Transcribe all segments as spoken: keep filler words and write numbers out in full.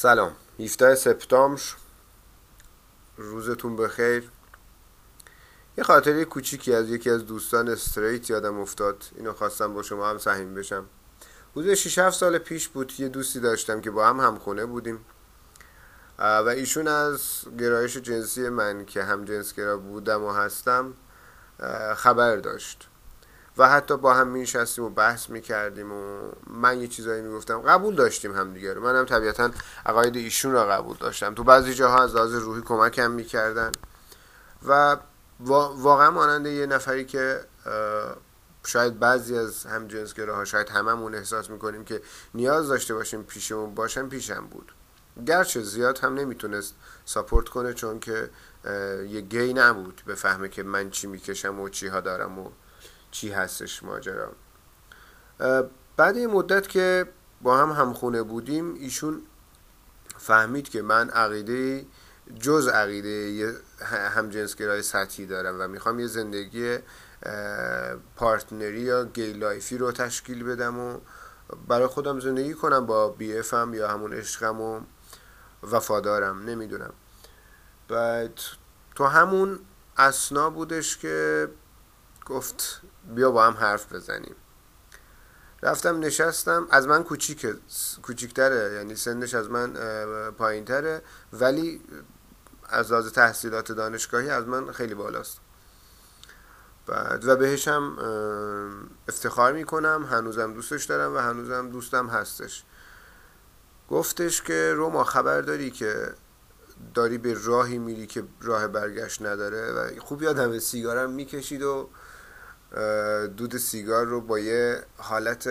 سلام، هفدهم سپتامبر، روزتون بخیر. یه خاطره کوچیکی از یکی از دوستان استریت یادم افتاد، اینو خواستم با شما هم سهیم بشم. حدود شش هفت سال پیش بود، یه دوستی داشتم که با هم همخونه بودیم و ایشون از گرایش جنسی من که هم جنسگرا بودم و هستم خبر داشت و حتی با هم می‌نشستیم و بحث می‌کردیم و من یه چیزایی میگفتم، قبول داشتیم همدیگه رو. منم طبیعتاً عقاید ایشون رو قبول داشتم. تو بعضی جاها از لحاظ روحی کمکم می‌کردن و واقعا مانند یه نفری که شاید بعضی از هم جنسگراها، شاید هممون احساس می‌کنیم که نیاز داشته باشیم پیشمون باشن، پیشم بود. گرچه زیاد هم نمیتونست ساپورت کنه چون که یه گی نبود بفهمه که من چی میکشم و چی ها دارم و چی هستش ماجرا. بعد یه مدت که با هم همخونه بودیم، ایشون فهمید که من عقیده جز عقیده یه همجنسگرای سطحی دارم و میخوام یه زندگی پارتنری یا گی لایفی رو تشکیل بدم و برای خودم زندگی کنم با بی افم یا همون عشقم و وفادارم، نمیدونم. بعد تو همون اسنا بودش که گفت بیا با هم حرف بزنیم. رفتم نشستم. از من کوچیکه کوچیکتره، یعنی سنش از من پایین تره، ولی از لحاظ تحصیلات دانشگاهی از من خیلی بالاست. بعد و بهشم افتخار میکنم، هنوزم دوستش دارم و هنوزم دوستم هستش. گفتش که روما خبر داری که داری به راهی میری که راه برگشت نداره؟ و خوب یادمه سیگارم میکشید و دود سیگار رو با یه حالت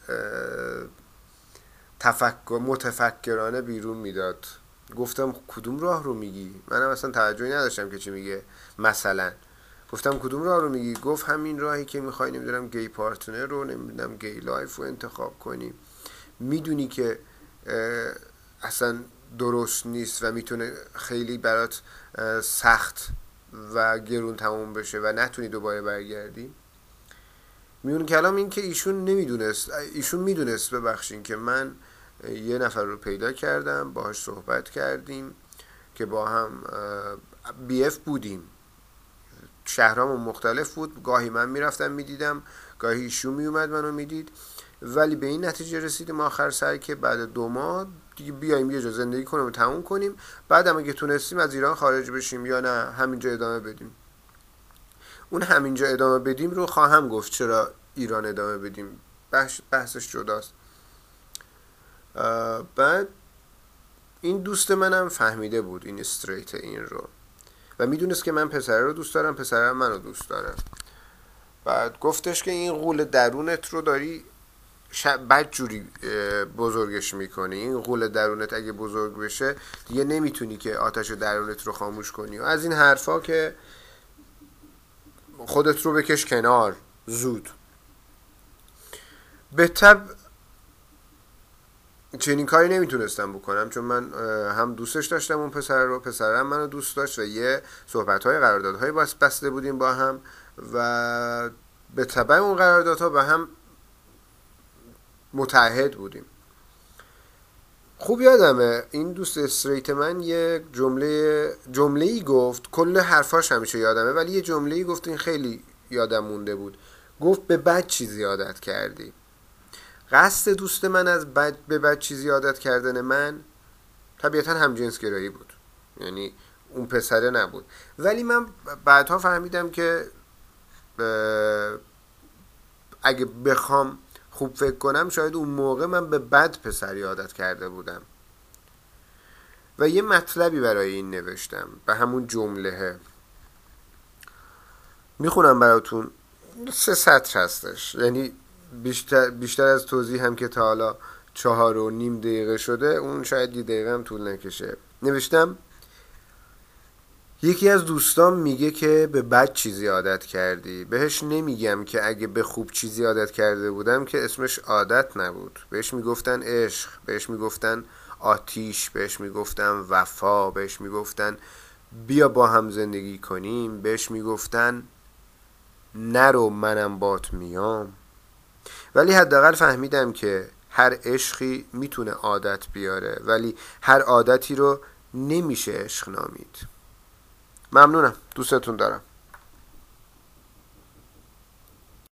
تفکر متفکرانه بیرون میداد. گفتم کدوم راه رو میگی؟ منم اصلا توجهی نداشتم که چی میگه. مثلا گفتم کدوم راه رو میگی؟ گفت همین راهی که میخوای نمیدونم گی پارتنر رو نمیدونم گی لایف رو انتخاب کنی، میدونی که اصلا درست نیست و میتونه خیلی برات سخت و گرون تموم بشه و نتونی دوباره برگردی. میون کلام این که ایشون نمیدونست، ایشون میدونست ببخشین که من یه نفر رو پیدا کردم، باهاش صحبت کردیم که با هم بی اف بودیم، شهرامون مختلف بود، گاهی من میرفتم میدیدم، گاهی ایشون میومد منو میدید، ولی به این نتیجه رسیدیم آخر سر که بعد دو ماه دیگه بیایم یه جا زندگی کنیم و تموم کنیم، بعد هم اگه تونستیم از ایران خارج بشیم یا نه همینجا ادامه بدیم. اون همینجا ادامه بدیم رو خواهم گفت چرا ایران ادامه بدیم، بحث بحثش جداست. بعد این دوست منم فهمیده بود این استریت این رو و میدونست که من پسره رو دوست دارم، پسرم منو دوست داره. بعد گفتش که این غول درونت رو داری بد جوری بزرگش میکنی، این غول درونت اگه بزرگ بشه دیگه نمیتونی که آتش درونت رو خاموش کنی و از این حرفا که خودت رو بکش کنار زود. به طب چنین کاری نمیتونستم بکنم چون من هم دوستش داشتم اون پسر رو، پسرم منو دوست داشت و یه صحبت‌های قراردادهای بسته بودیم با هم و به تبع اون قراردادها به هم متعهد بودیم. خوب یادمه این دوست استریت من یه جمله جمله‌ای گفت، کل حرفاش همیشه یادمه، ولی یه جمله‌ای گفت این خیلی یادم مونده بود. گفت به بد چیزی عادت کردی. قصد دوست من از بد به بد چیزی عادت کردن من طبیعتا همجنسگرایی بود، یعنی اون پسره نبود، ولی من بعدها فهمیدم که اگه بخوام خوب فکر کنم شاید اون موقع من به بد پسری عادت کرده بودم و یه مطلبی برای این نوشتم به همون جمله. میخونم براتون، سه سطر هستش، یعنی بیشتر, بیشتر از توضیح هم که تا حالا چهار و نیم دقیقه شده، اون شاید یه دقیقه هم طول نکشه. نوشتم یکی از دوستان میگه که به بد چیزی عادت کردی. بهش نمیگم که اگه به خوب چیزی عادت کرده بودم که اسمش عادت نبود. بهش میگفتن عشق، بهش میگفتن آتیش، بهش میگفتن وفا، بهش میگفتن بیا با هم زندگی کنیم، بهش میگفتن نرو منم بات میام. ولی حداقل فهمیدم که هر عشقی میتونه عادت بیاره، ولی هر عادتی رو نمیشه عشق نامید. ممنونم، دوستتون دارم.